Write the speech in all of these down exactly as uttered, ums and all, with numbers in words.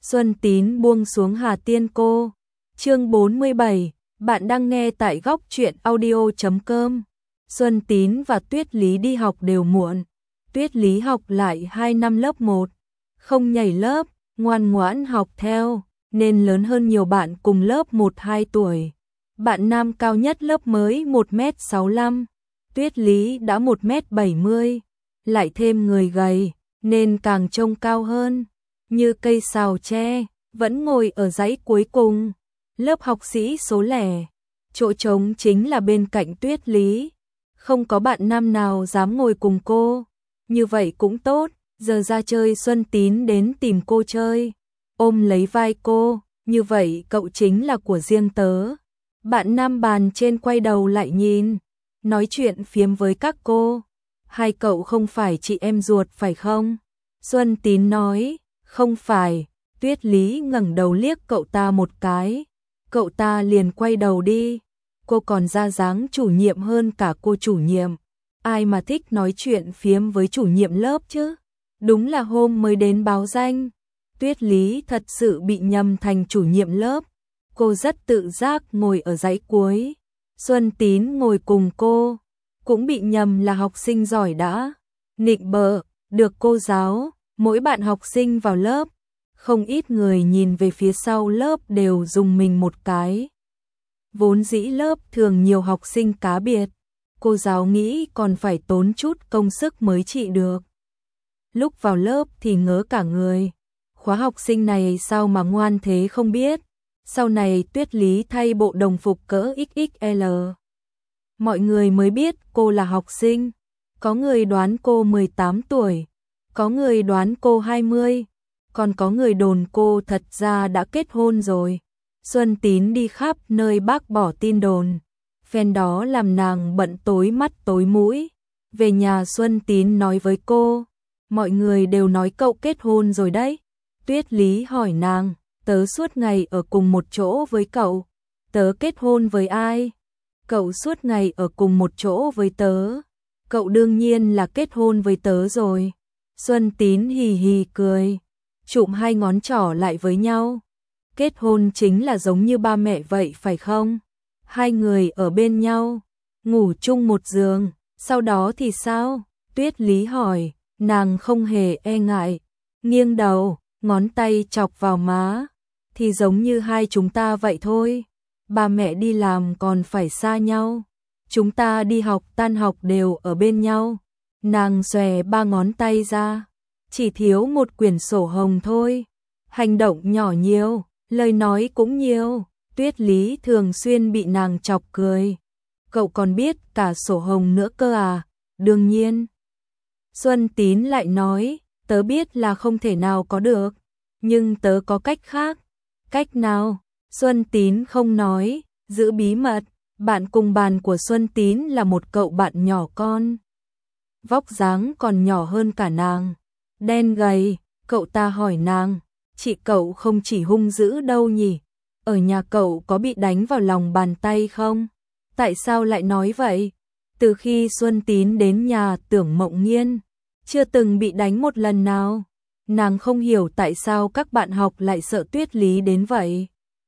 Xuân Tín buông xuống Hà Tiên Cô. Chương bốn mươi bảy, bạn đang nghe tại góc truyện audio chấm com. Xuân Tín và Tuyết Lý đi học đều muộn. Tuyết Lý học lại hai năm lớp một, không nhảy lớp, ngoan ngoãn học theo, nên lớn hơn nhiều bạn cùng lớp một hai tuổi. Bạn nam cao nhất lớp mới một mét sáu mươi lăm, Tuyết Lý đã một mét bảy mươi, lại thêm người gầy, nên càng trông cao hơn, như cây sào tre, vẫn ngồi ở dãy cuối cùng. Lớp học sĩ số lẻ, chỗ trống chính là bên cạnh Tuyết Lý. Không có bạn nam nào dám ngồi cùng cô, như vậy cũng tốt, giờ ra chơi Xuân Tín đến tìm cô chơi, ôm lấy vai cô, như vậy cậu chính là của riêng tớ. Bạn nam bàn trên quay đầu lại nhìn, nói chuyện phiếm với các cô. Hai cậu không phải chị em ruột phải không? Xuân Tín nói, không phải. Tuyết Lý ngẩng đầu liếc cậu ta một cái, cậu ta liền quay đầu đi. Cô còn ra dáng chủ nhiệm hơn cả cô chủ nhiệm. Ai mà thích nói chuyện phiếm với chủ nhiệm lớp chứ? Đúng là hôm mới đến báo danh. Tuyết Lý thật sự bị nhầm thành chủ nhiệm lớp. Cô rất tự giác ngồi ở dãy cuối. Xuân Tín ngồi cùng cô, cũng bị nhầm là học sinh giỏi đã. Nịnh bợ, được cô giáo, mỗi bạn học sinh vào lớp, không ít người nhìn về phía sau lớp đều rùng mình một cái. Vốn dĩ lớp thường nhiều học sinh cá biệt, cô giáo nghĩ còn phải tốn chút công sức mới trị được. Lúc vào lớp thì ngớ cả người, khóa học sinh này sao mà ngoan thế không biết. Sau này Tuyết Lý thay bộ đồng phục cỡ ích ích lờ. Mọi người mới biết cô là học sinh, có người đoán cô mười tám tuổi, có người đoán cô hai mươi, còn có người đồn cô thật ra đã kết hôn rồi. Xuân Tín đi khắp nơi bác bỏ tin đồn, phen đó làm nàng bận tối mắt tối mũi. Về nhà Xuân Tín nói với cô, mọi người đều nói cậu kết hôn rồi đấy. Tuyết Lý hỏi nàng, tớ suốt ngày ở cùng một chỗ với cậu, tớ kết hôn với ai? Cậu suốt ngày ở cùng một chỗ với tớ, cậu đương nhiên là kết hôn với tớ rồi. Xuân Tín hì hì cười, chụm hai ngón trỏ lại với nhau. Kết hôn chính là giống như ba mẹ vậy phải không? Hai người ở bên nhau, ngủ chung một giường, sau đó thì sao? Tuyết Lý hỏi, nàng không hề e ngại, nghiêng đầu, ngón tay chọc vào má. Thì giống như hai chúng ta vậy thôi, ba mẹ đi làm còn phải xa nhau, chúng ta đi học tan học đều ở bên nhau. Nàng xòe ba ngón tay ra, chỉ thiếu một quyển sổ hồng thôi. Hành động nhỏ nhiều, lời nói cũng nhiều. Tuyết Lý thường xuyên bị nàng chọc cười. Cậu còn biết cả sổ hồng nữa cơ à? Đương nhiên. Xuân Tín lại nói, tớ biết là không thể nào có được, nhưng tớ có cách khác. Cách nào? Xuân Tín không nói, giữ bí mật. Bạn cùng bàn của Xuân Tín là một cậu bạn nhỏ con, vóc dáng còn nhỏ hơn cả nàng, đen gầy. Cậu ta hỏi nàng, chị cậu không chỉ hung dữ đâu nhỉ? Ở nhà cậu có bị đánh vào lòng bàn tay không? Tại sao lại nói vậy? Từ khi Xuân Tín đến nhà Tưởng Mộng Nghiên, chưa từng bị đánh một lần nào. Nàng không hiểu tại sao các bạn học lại sợ Tuyết Lý đến vậy.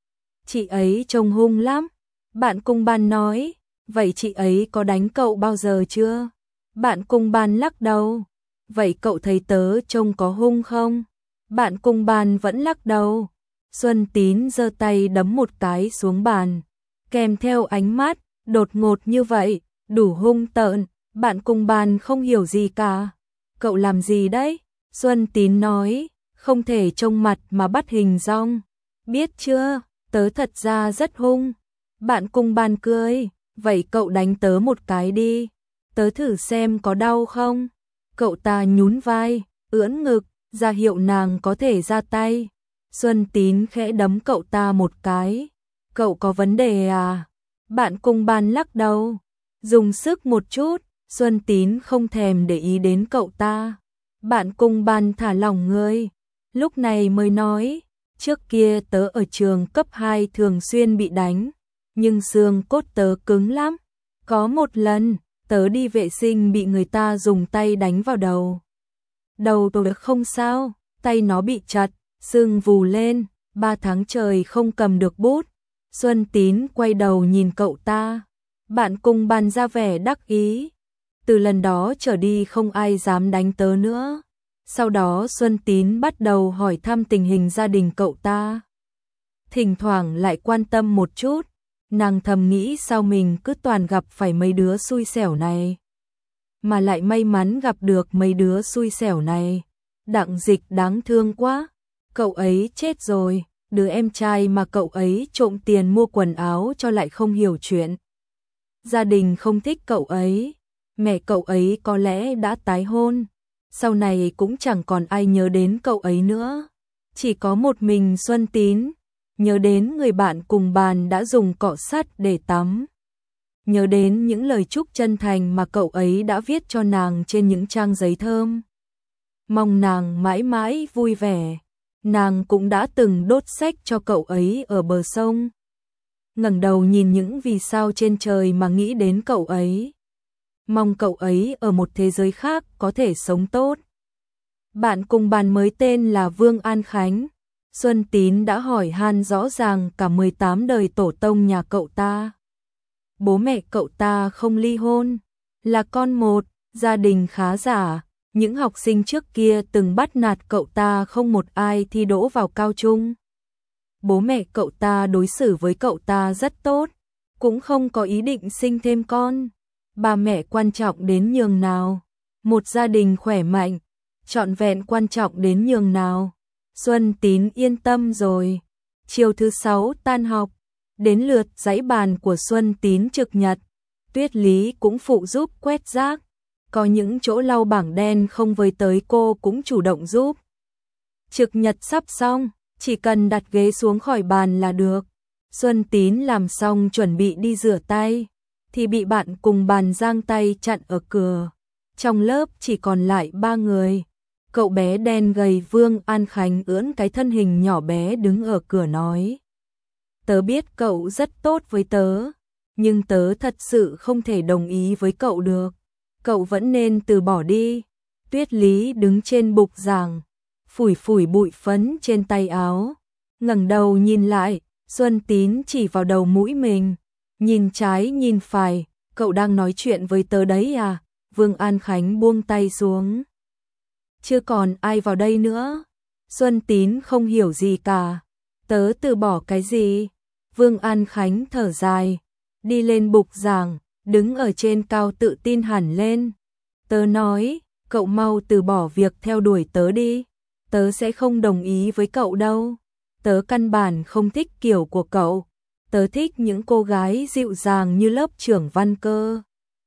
Chị ấy trông hung lắm. Bạn cùng bàn nói, vậy chị ấy có đánh cậu bao giờ chưa? Bạn cùng bàn lắc đầu. Vậy cậu thấy tớ trông có hung không? Bạn cùng bàn vẫn lắc đầu. Xuân Tín giơ tay đấm một cái xuống bàn, kèm theo ánh mắt đột ngột như vậy, đủ hung tợn. Bạn cùng bàn không hiểu gì cả. Cậu làm gì đấy? Xuân Tín nói, không thể trông mặt mà bắt hình dong. Biết chưa, tớ thật ra rất hung. Bạn cùng bàn cười, vậy cậu đánh tớ một cái đi, tớ thử xem có đau không. Cậu ta nhún vai, ưỡn ngực, ra hiệu nàng có thể ra tay. Xuân Tín khẽ đấm cậu ta một cái. Cậu có vấn đề à? Bạn cùng bàn lắc đầu, dùng sức một chút. Xuân Tín không thèm để ý đến cậu ta. Bạn cùng bàn thả lỏng người, lúc này mới nói, trước kia tớ ở trường cấp hai thường xuyên bị đánh, nhưng xương cốt tớ cứng lắm. Có một lần, tớ đi vệ sinh bị người ta dùng tay đánh vào đầu. Đầu tớ không sao, tay nó bị chật, sương vù lên, ba tháng trời không cầm được bút. Xuân Tín quay đầu nhìn cậu ta, bạn cùng bàn ra vẻ đắc ý. Từ lần đó trở đi không ai dám đánh tớ nữa. Sau đó Xuân Tín bắt đầu hỏi thăm tình hình gia đình cậu ta. Thỉnh thoảng lại quan tâm một chút, nàng thầm nghĩ sao mình cứ toàn gặp phải mấy đứa xui xẻo này. Mà lại may mắn gặp được mấy đứa xui xẻo này. Đặng Dịch đáng thương quá, cậu ấy chết rồi, đứa em trai mà cậu ấy trộm tiền mua quần áo cho lại không hiểu chuyện. Gia đình không thích cậu ấy, mẹ cậu ấy có lẽ đã tái hôn, sau này cũng chẳng còn ai nhớ đến cậu ấy nữa. Chỉ có một mình Xuân Tín, nhớ đến người bạn cùng bàn đã dùng cọ sắt để tắm. Nhớ đến những lời chúc chân thành mà cậu ấy đã viết cho nàng trên những trang giấy thơm. Mong nàng mãi mãi vui vẻ. Nàng cũng đã từng đốt sách cho cậu ấy ở bờ sông. Ngẩng đầu nhìn những vì sao trên trời mà nghĩ đến cậu ấy. Mong cậu ấy ở một thế giới khác có thể sống tốt. Bạn cùng bàn mới tên là Vương An Khánh. Xuân Tín đã hỏi han rõ ràng cả mười tám đời tổ tông nhà cậu ta. Bố mẹ cậu ta không ly hôn, là con một, gia đình khá giả. Những học sinh trước kia từng bắt nạt cậu ta không một ai thi đỗ vào cao trung. Bố mẹ cậu ta đối xử với cậu ta rất tốt, cũng không có ý định sinh thêm con. Ba mẹ quan trọng đến nhường nào, một gia đình khỏe mạnh, trọn vẹn quan trọng đến nhường nào. Xuân Tín yên tâm rồi. Chiều thứ sáu tan học, đến lượt giấy bàn của Xuân Tín trực nhật. Tuyết Lý cũng phụ giúp quét rác. Có những chỗ lau bảng đen không với tới cô cũng chủ động giúp. Trực nhật sắp xong, chỉ cần đặt ghế xuống khỏi bàn là được. Xuân Tín làm xong chuẩn bị đi rửa tay, thì bị bạn cùng bàn giang tay chặn ở cửa. Trong lớp chỉ còn lại ba người. Cậu bé đen gầy Vương An Khánh ưỡn cái thân hình nhỏ bé đứng ở cửa nói. Tớ biết cậu rất tốt với tớ, nhưng tớ thật sự không thể đồng ý với cậu được. Cậu vẫn nên từ bỏ đi. Tuyết Lý đứng trên bục giảng, phủi phủi bụi phấn trên tay áo. Ngẩng đầu nhìn lại, Xuân Tín chỉ vào đầu mũi mình. Nhìn trái nhìn phải, cậu đang nói chuyện với tớ đấy à? Vương An Khánh buông tay xuống. Chưa còn ai vào đây nữa. Xuân Tín không hiểu gì cả. Tớ từ bỏ cái gì? Vương An Khánh thở dài, đi lên bục giảng, đứng ở trên cao tự tin hẳn lên. Tớ nói, cậu mau từ bỏ việc theo đuổi tớ đi. Tớ sẽ không đồng ý với cậu đâu. Tớ căn bản không thích kiểu của cậu. Tớ thích những cô gái dịu dàng như lớp trưởng Văn Cơ.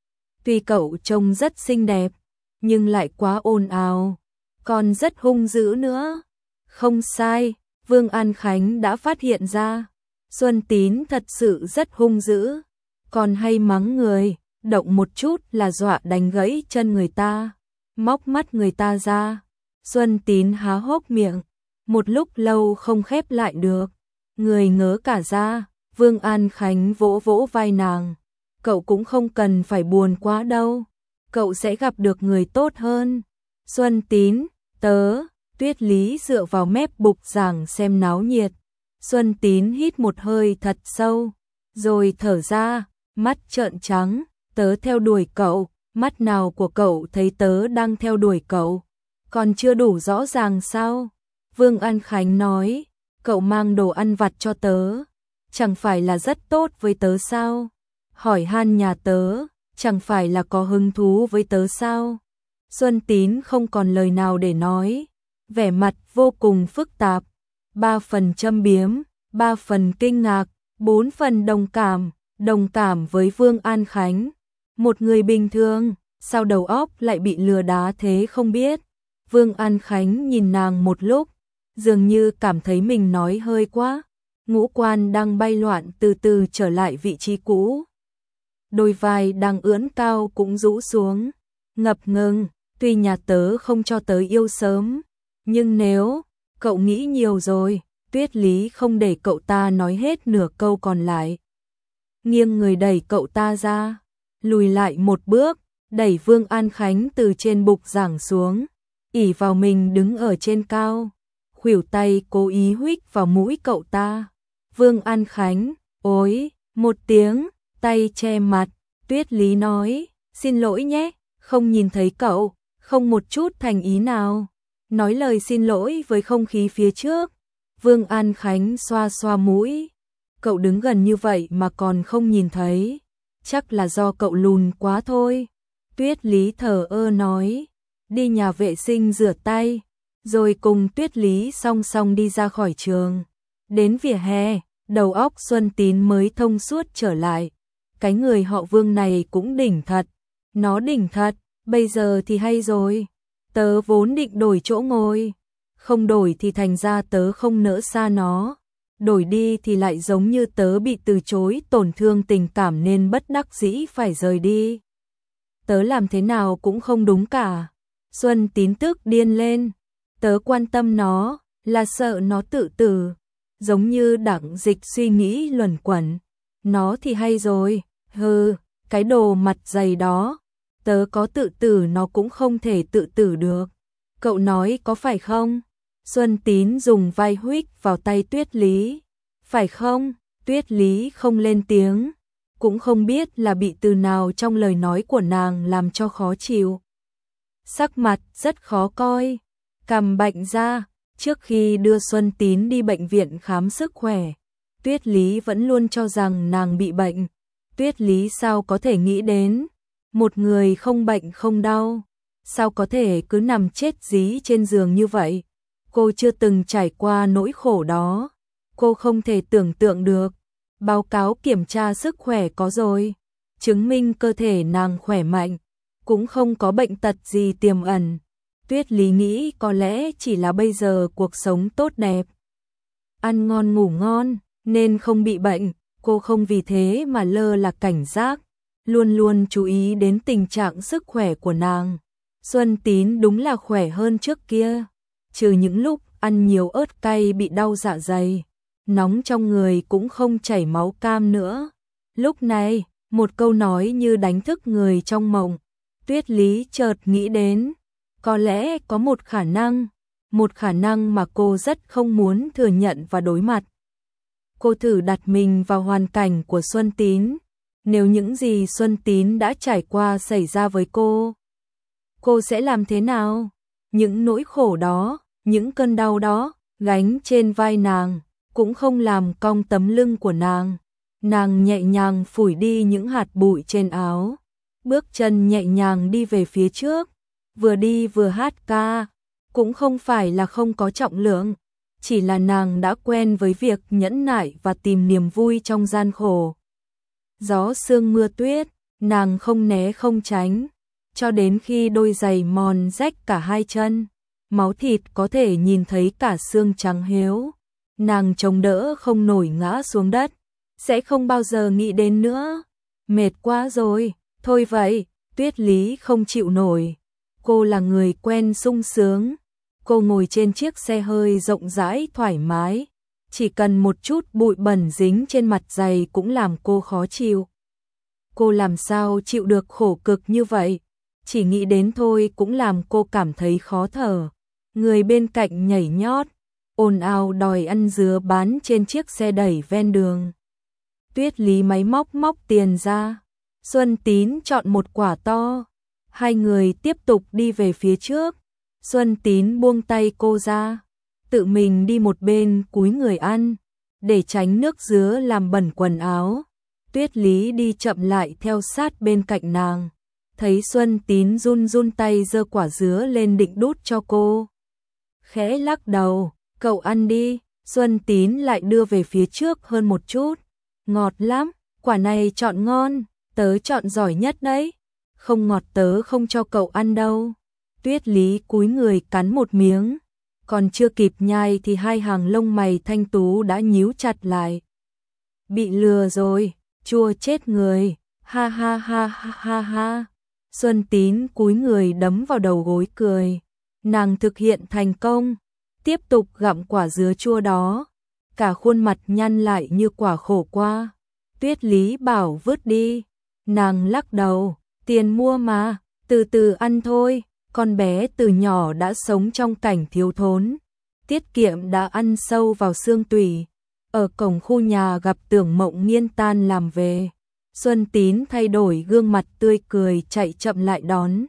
Tuy cậu trông rất xinh đẹp, nhưng lại quá ồn ào, còn rất hung dữ nữa. Không sai, Vương An Khánh đã phát hiện ra. Xuân Tín thật sự rất hung dữ, còn hay mắng người, động một chút là dọa đánh gãy chân người ta, móc mắt người ta ra. Xuân Tín há hốc miệng, một lúc lâu không khép lại được, người ngớ cả ra. Vương An Khánh vỗ vỗ vai nàng, cậu cũng không cần phải buồn quá đâu, cậu sẽ gặp được người tốt hơn. Xuân Tín, tớ, Tuyết Lý dựa vào mép bục giảng xem náo nhiệt. Xuân Tín hít một hơi thật sâu, rồi thở ra, mắt trợn trắng. Tớ theo đuổi cậu, mắt nào của cậu thấy tớ đang theo đuổi cậu? Còn chưa đủ rõ ràng sao? Vương An Khánh nói, cậu mang đồ ăn vặt cho tớ, chẳng phải là rất tốt với tớ sao? Hỏi han nhà tớ, chẳng phải là có hứng thú với tớ sao? Xuân Tín không còn lời nào để nói, vẻ mặt vô cùng phức tạp, ba phần châm biếm, ba phần kinh ngạc, bốn phần đồng cảm, đồng cảm với Vương An Khánh. Một người bình thường, sao đầu óc lại bị lừa đá thế không biết. Vương An Khánh nhìn nàng một lúc, dường như cảm thấy mình nói hơi quá. Ngũ quan đang bay loạn từ từ trở lại vị trí cũ. Đôi vai đang ưỡn cao cũng rũ xuống, ngập ngừng. Tuy nhà tớ không cho tớ yêu sớm, nhưng nếu cậu nghĩ nhiều rồi. Tuyết Lý không để cậu ta nói hết nửa câu còn lại, nghiêng người đẩy cậu ta ra, lùi lại một bước, đẩy Vương An Khánh từ trên bục giảng xuống, ỷ vào mình đứng ở trên cao, khuỷu tay cố ý huých vào mũi cậu ta. Vương An Khánh, ối, một tiếng, tay che mặt, Tuyết Lý nói, xin lỗi nhé, không nhìn thấy cậu, không một chút thành ý nào. Nói lời xin lỗi với không khí phía trước. Vương An Khánh xoa xoa mũi, cậu đứng gần như vậy mà còn không nhìn thấy, chắc là do cậu lùn quá thôi. Tuyết Lý thờ ơ nói, đi nhà vệ sinh rửa tay, rồi cùng Tuyết Lý song song đi ra khỏi trường. Đến vỉa hè, đầu óc Xuân Tín mới thông suốt trở lại. Cái người họ Vương này cũng đỉnh thật, nó đỉnh thật, bây giờ thì hay rồi. Tớ vốn định đổi chỗ ngồi, không đổi thì thành ra tớ không nỡ xa nó. Đổi đi thì lại giống như tớ bị từ chối, tổn thương tình cảm nên bất đắc dĩ phải rời đi. Tớ làm thế nào cũng không đúng cả. Xuân Tín tức điên lên. Tớ quan tâm nó, là sợ nó tự tử. Giống như Đặng Dịch suy nghĩ luẩn quẩn. Nó thì hay rồi, hừ, cái đồ mặt dày đó. Tớ có tự tử nó cũng không thể tự tử được. Cậu nói có phải không? Xuân Tín dùng vai huých vào tay Tuyết Lý. Phải không? Tuyết Lý không lên tiếng, cũng không biết là bị từ nào trong lời nói của nàng làm cho khó chịu. Sắc mặt rất khó coi, cằm bệnh ra. Trước khi đưa Xuân Tín đi bệnh viện khám sức khỏe, Tuyết Lý vẫn luôn cho rằng nàng bị bệnh. Tuyết Lý sao có thể nghĩ đến một người không bệnh không đau, sao có thể cứ nằm chết dí trên giường như vậy. Cô chưa từng trải qua nỗi khổ đó, cô không thể tưởng tượng được. Báo cáo kiểm tra sức khỏe có rồi, chứng minh cơ thể nàng khỏe mạnh, cũng không có bệnh tật gì tiềm ẩn. Tuyết Lý nghĩ có lẽ chỉ là bây giờ cuộc sống tốt đẹp, ăn ngon ngủ ngon, nên không bị bệnh. Cô không vì thế mà lơ là cảnh giác, luôn luôn chú ý đến tình trạng sức khỏe của nàng. Xuân Tín đúng là khỏe hơn trước kia, trừ những lúc ăn nhiều ớt cay bị đau dạ dày, nóng trong người cũng không chảy máu cam nữa. Lúc này, một câu nói như đánh thức người trong mộng. Tuyết Lý chợt nghĩ đến, có lẽ có một khả năng, một khả năng mà cô rất không muốn thừa nhận và đối mặt. Cô thử đặt mình vào hoàn cảnh của Xuân Tín, nếu những gì Xuân Tín đã trải qua xảy ra với cô, cô sẽ làm thế nào? Những nỗi khổ đó, những cơn đau đó, gánh trên vai nàng, cũng không làm cong tấm lưng của nàng. Nàng nhẹ nhàng phủi đi những hạt bụi trên áo, bước chân nhẹ nhàng đi về phía trước, vừa đi vừa hát ca. Cũng không phải là không có trọng lượng, chỉ là nàng đã quen với việc nhẫn nại và tìm niềm vui trong gian khổ. Gió sương mưa tuyết, nàng không né không tránh, cho đến khi đôi giày mòn rách cả hai chân, máu thịt có thể nhìn thấy cả xương trắng héo. Nàng chống đỡ không nổi ngã xuống đất, sẽ không bao giờ nghĩ đến nữa. Mệt quá rồi, thôi vậy. Tuyết Lý không chịu nổi. Cô là người quen sung sướng. Cô ngồi trên chiếc xe hơi rộng rãi thoải mái, chỉ cần một chút bụi bẩn dính trên mặt giày cũng làm cô khó chịu. Cô làm sao chịu được khổ cực như vậy? Chỉ nghĩ đến thôi cũng làm cô cảm thấy khó thở. Người bên cạnh nhảy nhót, ồn ào đòi ăn dứa bán trên chiếc xe đẩy ven đường. Tuyết Lý máy móc móc tiền ra. Xuân Tín chọn một quả to. Hai người tiếp tục đi về phía trước. Xuân Tín buông tay cô ra, tự mình đi một bên cúi người ăn, để tránh nước dứa làm bẩn quần áo. Tuyết Lý đi chậm lại theo sát bên cạnh nàng, thấy Xuân Tín run run tay giơ quả dứa lên định đút cho cô. Khẽ lắc đầu, cậu ăn đi. Xuân Tín lại đưa về phía trước hơn một chút. Ngọt lắm, quả này chọn ngon, tớ chọn giỏi nhất đấy. Không ngọt tớ không cho cậu ăn đâu. Tuyết Lý cúi người cắn một miếng, còn chưa kịp nhai thì hai hàng lông mày thanh tú đã nhíu chặt lại. Bị lừa rồi, chua chết người, ha ha ha ha ha ha. Xuân Tín cúi người đấm vào đầu gối cười. Nàng thực hiện thành công, tiếp tục gặm quả dứa chua đó, cả khuôn mặt nhăn lại như quả khổ qua. Tuyết Lý bảo vứt đi, nàng lắc đầu, tiền mua mà, từ từ ăn thôi. Con bé từ nhỏ đã sống trong cảnh thiếu thốn, tiết kiệm đã ăn sâu vào xương tủy. Ở cổng khu nhà gặp Tưởng Mộng Nghiên tan làm về. Xuân Tín thay đổi gương mặt tươi cười chạy chậm lại đón.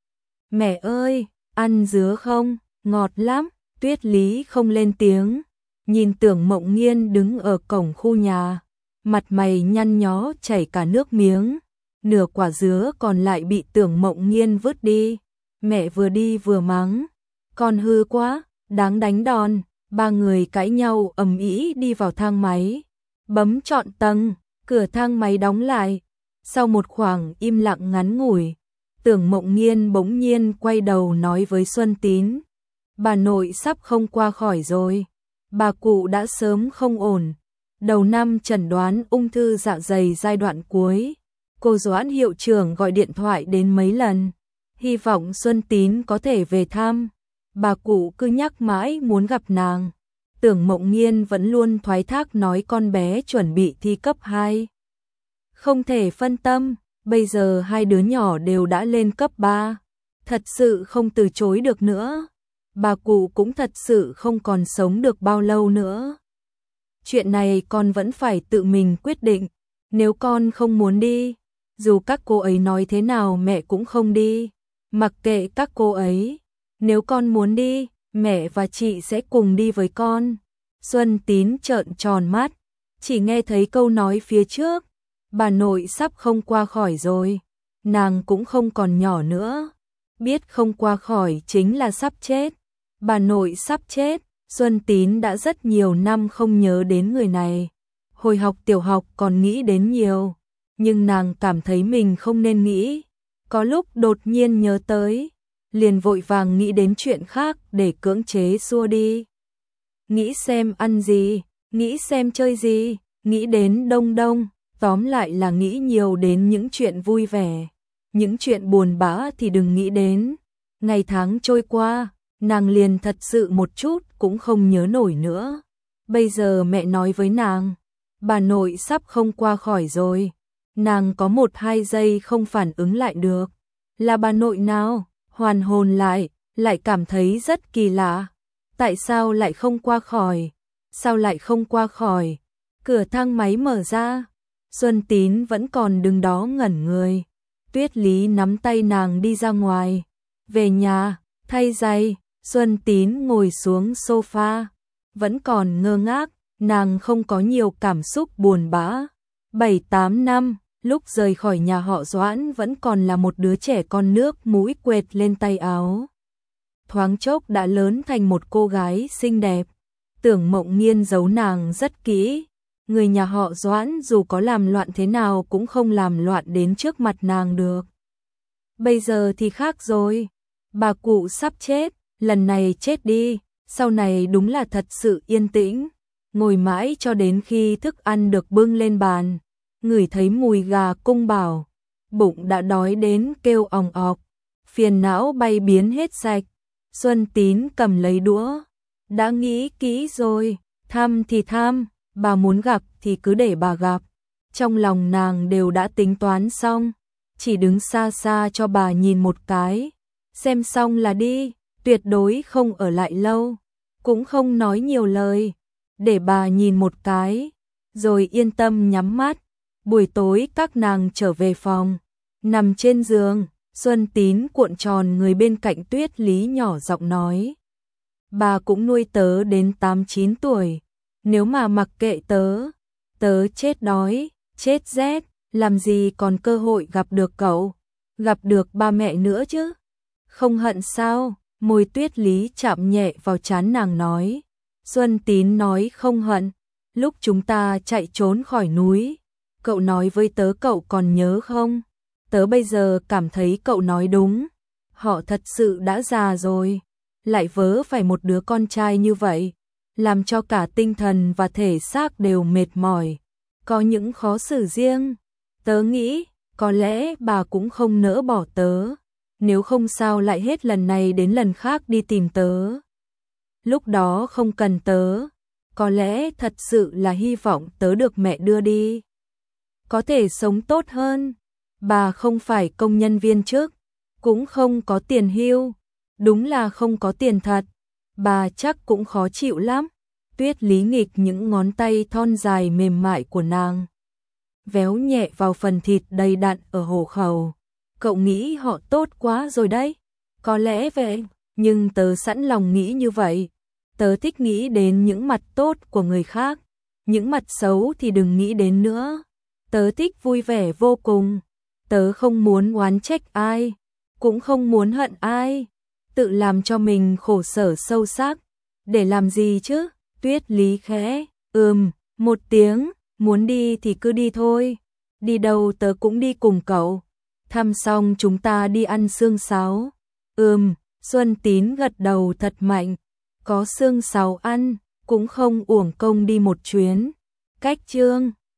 Mẹ ơi, ăn dứa không? Ngọt lắm. Tuyết Lý không lên tiếng. Nhìn Tưởng Mộng Nghiên đứng ở cổng khu nhà. Mặt mày nhăn nhó chảy cả nước miếng. Nửa quả dứa còn lại bị Tưởng Mộng Nghiên vứt đi. Mẹ vừa đi vừa mắng. Con hư quá, đáng đánh đòn. Ba người cãi nhau ầm ĩ đi vào thang máy. Bấm chọn tầng, cửa thang máy đóng lại. Sau một khoảng im lặng ngắn ngủi, Tưởng Mộng Nghiên bỗng nhiên quay đầu nói với Xuân Tín. Bà nội sắp không qua khỏi rồi. Bà cụ đã sớm không ổn. Đầu năm chẩn đoán ung thư dạ dày giai đoạn cuối. Cô Doãn hiệu trưởng gọi điện thoại đến mấy lần. Hy vọng Xuân Tín có thể về thăm. Bà cụ cứ nhắc mãi muốn gặp nàng. Tưởng Mộng Nghiên vẫn luôn thoái thác nói con bé chuẩn bị thi cấp hai. Không thể phân tâm, bây giờ hai đứa nhỏ đều đã lên cấp ba. Thật sự không từ chối được nữa. Bà cụ cũng thật sự không còn sống được bao lâu nữa. Chuyện này con vẫn phải tự mình quyết định. Nếu con không muốn đi, dù các cô ấy nói thế nào mẹ cũng không đi. Mặc kệ các cô ấy. Nếu con muốn đi, mẹ và chị sẽ cùng đi với con. Xuân Tín trợn tròn mắt, chỉ nghe thấy câu nói phía trước. Bà nội sắp không qua khỏi rồi. Nàng cũng không còn nhỏ nữa. Biết không qua khỏi chính là sắp chết. Bà nội sắp chết. Xuân Tín đã rất nhiều năm không nhớ đến người này. Hồi học tiểu học còn nghĩ đến nhiều. Nhưng nàng cảm thấy mình không nên nghĩ. Có lúc đột nhiên nhớ tới. Liền vội vàng nghĩ đến chuyện khác để cưỡng chế xua đi. Nghĩ xem ăn gì, nghĩ xem chơi gì, nghĩ đến đông đông, tóm lại là nghĩ nhiều đến những chuyện vui vẻ. Những chuyện buồn bã thì đừng nghĩ đến. Ngày tháng trôi qua, nàng liền thật sự một chút cũng không nhớ nổi nữa. Bây giờ mẹ nói với nàng, bà nội sắp không qua khỏi rồi. Nàng có một hai giây không phản ứng lại được. Là bà nội nào? Hoàn hồn lại, lại cảm thấy rất kỳ lạ. Tại sao lại không qua khỏi? Sao lại không qua khỏi? Cửa thang máy mở ra. Xuân Tín vẫn còn đứng đó ngẩn người. Tuyết Lý nắm tay nàng đi ra ngoài. Về nhà, thay giày. Xuân Tín ngồi xuống sofa. Vẫn còn ngơ ngác, nàng không có nhiều cảm xúc buồn bã. Bảy tám năm. Lúc rời khỏi nhà họ Doãn vẫn còn là một đứa trẻ con nước mũi quệt lên tay áo. Thoáng chốc đã lớn thành một cô gái xinh đẹp. Tưởng Mộng Nghiên giấu nàng rất kỹ. Người nhà họ Doãn dù có làm loạn thế nào cũng không làm loạn đến trước mặt nàng được. Bây giờ thì khác rồi. Bà cụ sắp chết, lần này chết đi, sau này đúng là thật sự yên tĩnh. Ngồi mãi cho đến khi thức ăn được bưng lên bàn. Ngửi thấy mùi gà cung bảo, bụng đã đói đến kêu òng ọc, phiền não bay biến hết sạch. Xuân Tín cầm lấy đũa, đã nghĩ kỹ rồi, tham thì tham, bà muốn gặp thì cứ để bà gặp. Trong lòng nàng đều đã tính toán xong, chỉ đứng xa xa cho bà nhìn một cái, xem xong là đi, tuyệt đối không ở lại lâu, cũng không nói nhiều lời, để bà nhìn một cái, rồi yên tâm nhắm mắt. Buổi tối các nàng trở về phòng, nằm trên giường, Xuân Tín cuộn tròn người bên cạnh Tuyết Lý nhỏ giọng nói. Bà cũng nuôi tớ đến tám chín tuổi, nếu mà mặc kệ tớ, tớ chết đói, chết rét, làm gì còn cơ hội gặp được cậu, gặp được ba mẹ nữa chứ. Không hận sao? Môi Tuyết Lý chạm nhẹ vào trán nàng nói. Xuân Tín nói không hận, lúc chúng ta chạy trốn khỏi núi. Cậu nói với tớ cậu còn nhớ không? Tớ bây giờ cảm thấy cậu nói đúng. Họ thật sự đã già rồi. Lại vớ phải một đứa con trai như vậy. Làm cho cả tinh thần và thể xác đều mệt mỏi. Có những khó xử riêng. Tớ nghĩ, có lẽ bà cũng không nỡ bỏ tớ. Nếu không sao lại hết lần này đến lần khác đi tìm tớ. Lúc đó không cần tớ. Có lẽ thật sự là hy vọng tớ được mẹ đưa đi. Có thể sống tốt hơn. Bà không phải công nhân viên chức, cũng không có tiền hưu, đúng là không có tiền thật. bà chắc cũng khó chịu lắm. Tuyết Lý nghịch những ngón tay thon dài mềm mại của nàng, véo nhẹ vào phần thịt đầy đặn ở hổ khẩu. Cậu nghĩ họ tốt quá rồi đấy. Có lẽ vậy, nhưng tớ sẵn lòng nghĩ như vậy. Tớ thích nghĩ đến những mặt tốt của người khác, những mặt xấu thì đừng nghĩ đến nữa. Tớ thích vui vẻ vô cùng. Tớ không muốn oán trách ai, cũng không muốn hận ai, tự làm cho mình khổ sở sâu sắc. Để làm gì chứ? Tuyết Lý khẽ ừm một tiếng, muốn đi thì cứ đi thôi. Đi đâu tớ cũng đi cùng cậu. Thăm xong chúng ta đi ăn xương sáo. Ừm, Xuân Tín gật đầu thật mạnh. Có xương sáo ăn, cũng không uổng công đi một chuyến. Cách Trương